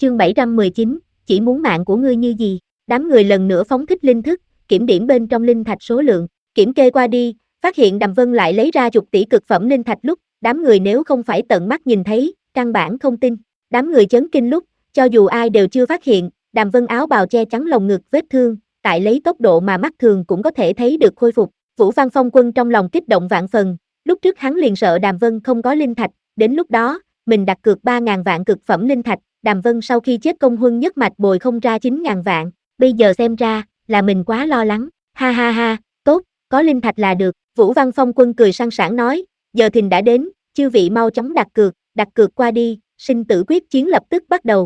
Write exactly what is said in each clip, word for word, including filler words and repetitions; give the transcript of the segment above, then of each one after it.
Chương bảy trăm mười chín, chỉ muốn mạng của ngươi như gì? Đám người lần nữa phóng thích linh thức, kiểm điểm bên trong linh thạch số lượng, kiểm kê qua đi, phát hiện Đàm Vân lại lấy ra chục tỷ cực phẩm linh thạch lúc, đám người nếu không phải tận mắt nhìn thấy, căn bản không tin. Đám người chấn kinh lúc, cho dù ai đều chưa phát hiện, Đàm Vân áo bào che chắn lồng ngực vết thương, tại lấy tốc độ mà mắt thường cũng có thể thấy được khôi phục. Vũ Văn Phong Quân trong lòng kích động vạn phần, lúc trước hắn liền sợ Đàm Vân không có linh thạch, đến lúc đó, mình đặt cược ba ngàn vạn cực phẩm linh thạch, Đàm Vân sau khi chết công huân nhất mạch bồi không ra chín ngàn vạn, bây giờ xem ra, là mình quá lo lắng, ha ha ha, tốt, có linh thạch là được, Vũ Văn Phong Quân cười sang sảng nói, giờ thìn đã đến, chư vị mau chóng đặt cược, đặt cược qua đi, sinh tử quyết chiến lập tức bắt đầu.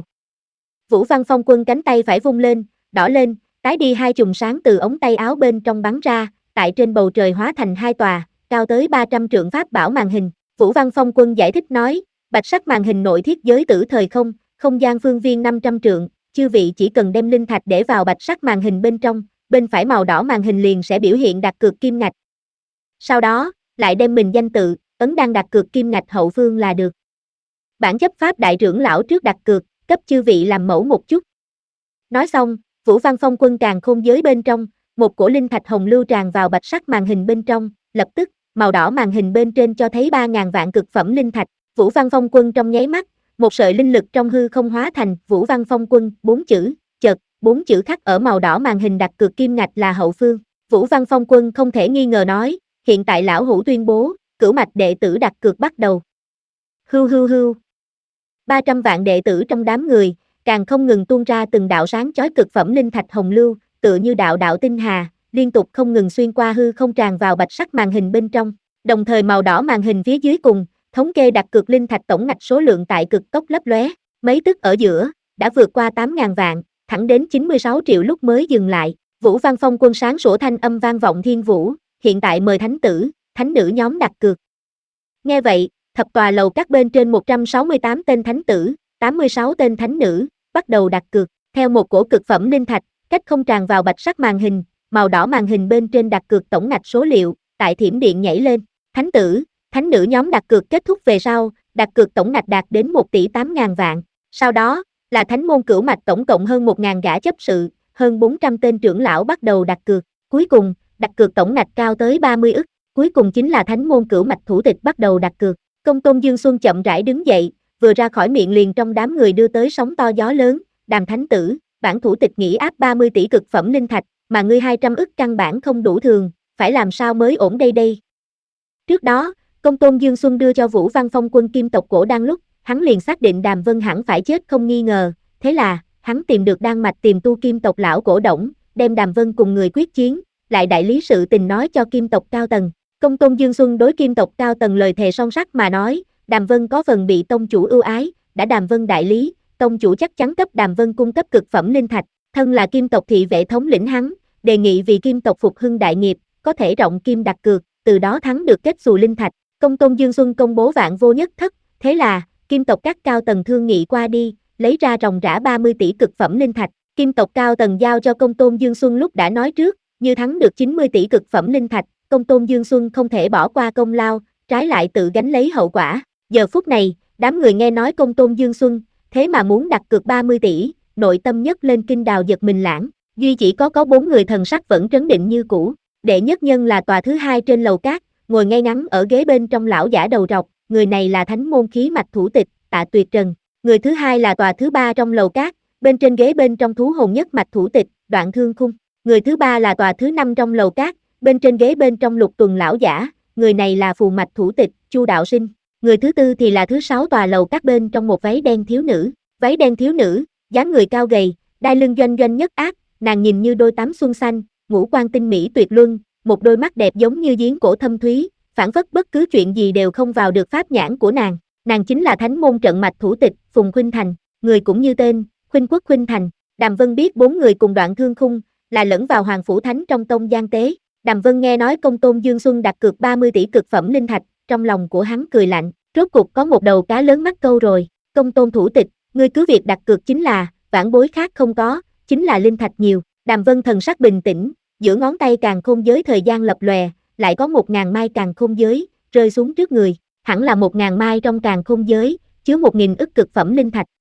Vũ Văn Phong Quân cánh tay phải vung lên, đỏ lên, tái đi hai chùm sáng từ ống tay áo bên trong bắn ra, tại trên bầu trời hóa thành hai tòa, cao tới ba trăm trượng pháp bảo màn hình. Vũ Văn Phong Quân giải thích nói, bạch sắc màn hình nội thiết giới tử thời không, không gian phương viên năm trăm trượng, chư vị chỉ cần đem linh thạch để vào bạch sắc màn hình bên trong, bên phải màu đỏ màn hình liền sẽ biểu hiện đặt cược kim ngạch. Sau đó, lại đem mình danh tự, ấn đang đặt cược kim ngạch hậu phương là được. Bản chấp pháp đại trưởng lão trước đặt cược, cấp chư vị làm mẫu một chút. Nói xong, Vũ Văn Phong Quân càng khôn giới bên trong, một cổ linh thạch hồng lưu tràn vào bạch sắc màn hình bên trong, lập tức, màu đỏ màn hình bên trên cho thấy ba ngàn vạn cực phẩm linh thạch. Vũ Văn Phong Quân trong nháy mắt, một sợi linh lực trong hư không hóa thành Vũ Văn Phong Quân, bốn chữ, chợt, bốn chữ khắc ở màu đỏ màn hình đặt cược kim ngạch là hậu phương. Vũ Văn Phong Quân không thể nghi ngờ nói, hiện tại lão hủ tuyên bố, cửu mạch đệ tử đặt cược bắt đầu. Hưu hưu hưu. ba trăm vạn đệ tử trong đám người, càng không ngừng tuôn ra từng đạo sáng chói cực phẩm linh thạch hồng lưu, tựa như đạo đạo tinh hà, liên tục không ngừng xuyên qua hư không tràn vào bạch sắc màn hình bên trong. Đồng thời màu đỏ màn hình phía dưới cùng, thống kê đặt cược linh thạch tổng ngạch số lượng tại cực tốc lấp lóe, mấy tức ở giữa, đã vượt qua tám ngàn vạn, thẳng đến chín mươi sáu triệu lúc mới dừng lại. Vũ Văn Phong Quân sáng sủa thanh âm vang vọng thiên vũ, hiện tại mời thánh tử, thánh nữ nhóm đặt cược. Nghe vậy, thập tòa lầu các bên trên một trăm sáu mươi tám tên thánh tử, tám mươi sáu tên thánh nữ, bắt đầu đặt cược, theo một cổ cực phẩm linh thạch, cách không tràn vào bạch sắc màn hình, màu đỏ màn hình bên trên đặt cược tổng ngạch số liệu, tại thiểm điện nhảy lên, thánh tử, thánh nữ nhóm đặt cược kết thúc về sau, đặt cược tổng ngạch đạt đến một tỷ tám ngàn vạn, sau đó, là thánh môn cửu mạch tổng cộng hơn một ngàn gã chấp sự, hơn bốn trăm tên trưởng lão bắt đầu đặt cược, cuối cùng, đặt cược tổng ngạch cao tới ba mươi ức, cuối cùng chính là thánh môn cửu mạch thủ tịch bắt đầu đặt cược. Công tôn Dương Xuân chậm rãi đứng dậy, vừa ra khỏi miệng liền trong đám người đưa tới sóng to gió lớn, Đàm thánh tử, bản thủ tịch nghĩ áp ba mươi tỷ cực phẩm linh thạch, mà ngươi hai trăm ức căn bản không đủ thường, phải làm sao mới ổn đây đây. Trước đó, Công tôn Dương Xuân đưa cho Vũ Văn Phong Quân kim tộc cổ đan lúc, hắn liền xác định Đàm Vân hẳn phải chết không nghi ngờ, thế là, hắn tìm được đan mạch tìm tu kim tộc lão cổ Đổng, đem Đàm Vân cùng người quyết chiến, lại đại lý sự tình nói cho kim tộc cao tầng. Công tôn Dương Xuân đối kim tộc cao tầng lời thề son sắt mà nói, Đàm Vân có phần bị tông chủ ưu ái, đã Đàm Vân đại lý, tông chủ chắc chắn cấp Đàm Vân cung cấp cực phẩm linh thạch, thân là kim tộc thị vệ thống lĩnh hắn, đề nghị vì kim tộc phục hưng đại nghiệp, có thể rộng kim đặt cược, từ đó thắng được kết xù linh thạch. Công tôn Dương Xuân công bố vạn vô nhất thất, thế là, kim tộc các cao tầng thương nghị qua đi, lấy ra ròng rã ba mươi tỷ cực phẩm linh thạch, kim tộc cao tầng giao cho Công tôn Dương Xuân lúc đã nói trước, như thắng được chín mươi tỷ cực phẩm linh thạch, Công tôn Dương Xuân không thể bỏ qua công lao, trái lại tự gánh lấy hậu quả. Giờ phút này, đám người nghe nói Công tôn Dương Xuân, thế mà muốn đặt cược ba mươi tỷ, nội tâm nhất lên kinh đào giật mình lãng, duy chỉ có có bốn người thần sắc vẫn trấn định như cũ. Đệ nhất nhân là tòa thứ hai trên lầu cát, ngồi ngay ngắn ở ghế bên trong lão giả đầu rọc, người này là thánh môn khí mạch thủ tịch, Tạ Tuyệt Trần. Người thứ hai là tòa thứ ba trong lầu cát, bên trên ghế bên trong thú hồn nhất mạch thủ tịch, Đoạn Thương Khung. Người thứ ba là tòa thứ năm trong lầu cát, bên trên ghế bên trong lục tuần lão giả, người này là phù mạch thủ tịch, Chu Đạo Sinh. Người thứ tư thì là thứ sáu tòa lầu các bên trong một váy đen thiếu nữ, váy đen thiếu nữ, dáng người cao gầy, đai lưng doanh doanh nhất ác, nàng nhìn như đôi tám xuân xanh, ngũ quan tinh mỹ tuyệt luân, một đôi mắt đẹp giống như giếng cổ thâm thúy, phảng phất bất cứ chuyện gì đều không vào được pháp nhãn của nàng. Nàng chính là thánh môn trận mạch thủ tịch, Phùng Khuynh Thành, người cũng như tên, Khuynh Quốc Khuynh Thành. Đàm Vân biết bốn người cùng Đoạn Thương Khung là lẫn vào Hoàng Phủ Thánh trong tông gian tế. Đàm Vân nghe nói Công tôn Dương Xuân đặt cược ba mươi tỷ cực phẩm linh thạch, trong lòng của hắn cười lạnh, rốt cục có một đầu cá lớn mắc câu rồi. Công tôn thủ tịch, ngươi cứ việc đặt cược chính là, vãn bối khác không có, chính là linh thạch nhiều. Đàm Vân thần sắc bình tĩnh, giữa ngón tay càn khôn giới thời gian lập lòe, lại có một ngàn mai càn khôn giới, rơi xuống trước người, hẳn là một ngàn mai trong càn khôn giới, chứa một nghìn ức cực phẩm linh thạch.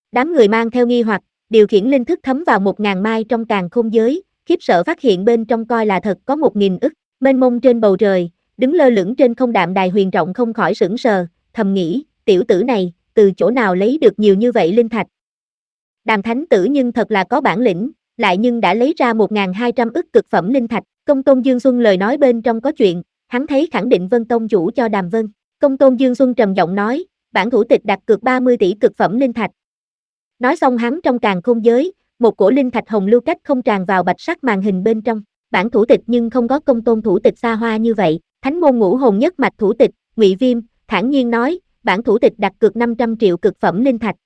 Đám người mang theo nghi hoặc, điều khiển linh thức thấm vào một ngàn mai trong càn khôn giới, khiếp sợ phát hiện bên trong coi là thật có một nghìn ức, mênh mông trên bầu trời, đứng lơ lửng trên không đạm đài huyền trọng không khỏi sững sờ, thầm nghĩ, tiểu tử này, từ chỗ nào lấy được nhiều như vậy linh thạch. Đàm thánh tử nhưng thật là có bản lĩnh, lại nhưng đã lấy ra một nghìn hai trăm ức cực phẩm linh thạch, Công tôn Dương Xuân lời nói bên trong có chuyện, hắn thấy khẳng định Vân Tông chủ cho Đàm Vân. Công tôn Dương Xuân trầm giọng nói, bản thủ tịch đặt cược ba mươi tỷ cực phẩm linh thạch. Nói xong hắn trong càn khôn giới, một cổ linh thạch hồng lưu cách không tràn vào bạch sắc màn hình bên trong, bản thủ tịch nhưng không có công tôn thủ tịch xa hoa như vậy, thánh môn ngũ hồn nhất mạch thủ tịch, Ngụy Viêm, thản nhiên nói, bản thủ tịch đặt cược năm trăm triệu cực phẩm linh thạch.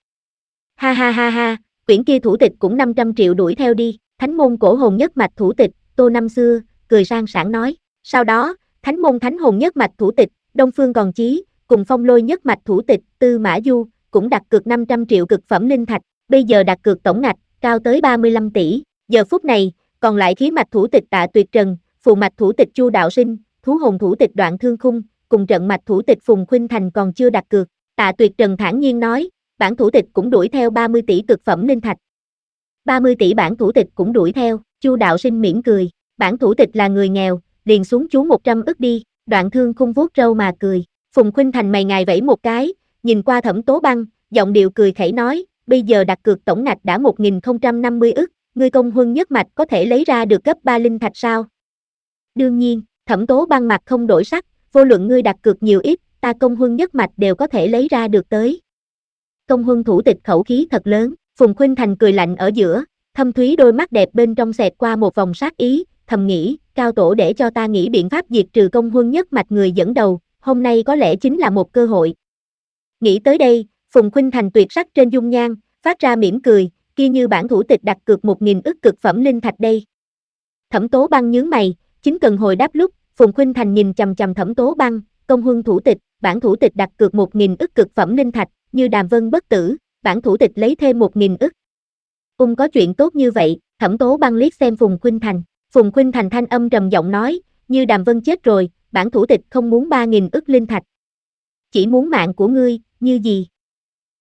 Ha ha ha ha, quyển kia thủ tịch cũng năm trăm triệu đuổi theo đi, thánh môn cổ hồn nhất mạch thủ tịch, Tô năm xưa, cười sang sảng nói, sau đó, thánh môn thánh hồn nhất mạch thủ tịch, Đông Phương Còn Chí, cùng phong lôi nhất mạch thủ tịch, Tư Mã Du, cũng đặt cược năm trăm triệu cực phẩm linh thạch, bây giờ đặt cược tổng ngạch, cao tới ba mươi lăm tỷ, giờ phút này, còn lại khí mạch thủ tịch Tạ Tuyệt Trần, phù mạch thủ tịch Chu Đạo Sinh, thú hồn thủ tịch Đoạn Thương Khung, cùng trận mạch thủ tịch Phùng Khuynh Thành còn chưa đặt cược, Tạ Tuyệt Trần thản nhiên nói, bản thủ tịch cũng đuổi theo ba mươi tỷ cực phẩm linh thạch. ba mươi tỷ bản thủ tịch cũng đuổi theo, Chu Đạo Sinh mỉm cười, bản thủ tịch là người nghèo, liền xuống chú một trăm ức đi, Đoạn Thương Khung vuốt râu mà cười, Phùng Khuynh Thành mày ngài vẫy một cái, nhìn qua Thẩm Tố Băng, giọng điệu cười khẩy nói, bây giờ đặt cược tổng ngạch đã một nghìn không trăm năm mươi ức, ngươi công huân nhất mạch có thể lấy ra được gấp ba linh thạch sao? Đương nhiên, Thẩm Tố Băng mặt không đổi sắc, vô luận ngươi đặt cược nhiều ít, ta công huân nhất mạch đều có thể lấy ra được tới. Công huân thủ tịch khẩu khí thật lớn, Phùng Khuynh Thành cười lạnh ở giữa, thâm thúy đôi mắt đẹp bên trong xẹt qua một vòng sát ý, thầm nghĩ, cao tổ để cho ta nghĩ biện pháp diệt trừ công huân nhất mạch người dẫn đầu, hôm nay có lẽ chính là một cơ hội. Nghĩ tới đây, Phùng Khuynh Thành tuyệt sắc trên dung nhan, phát ra mỉm cười, kia như bản thủ tịch đặt cược một nghìn ức cực phẩm linh thạch đây. Thẩm Tố Băng nhướng mày, chính cần hồi đáp lúc, Phùng Khuynh Thành nhìn chằm chằm Thẩm Tố Băng, công huân thủ tịch, bản thủ tịch đặt cược một nghìn ức cực phẩm linh thạch, như Đàm Vân bất tử, bản thủ tịch lấy thêm một nghìn ức. Ung có chuyện tốt như vậy, Thẩm Tố Băng liếc xem Phùng Khuynh Thành, Phùng Khuynh Thành thanh âm trầm giọng nói, như Đàm Vân chết rồi, bản thủ tịch không muốn ba nghìn ức linh thạch. Chỉ muốn mạng của ngươi, như gì?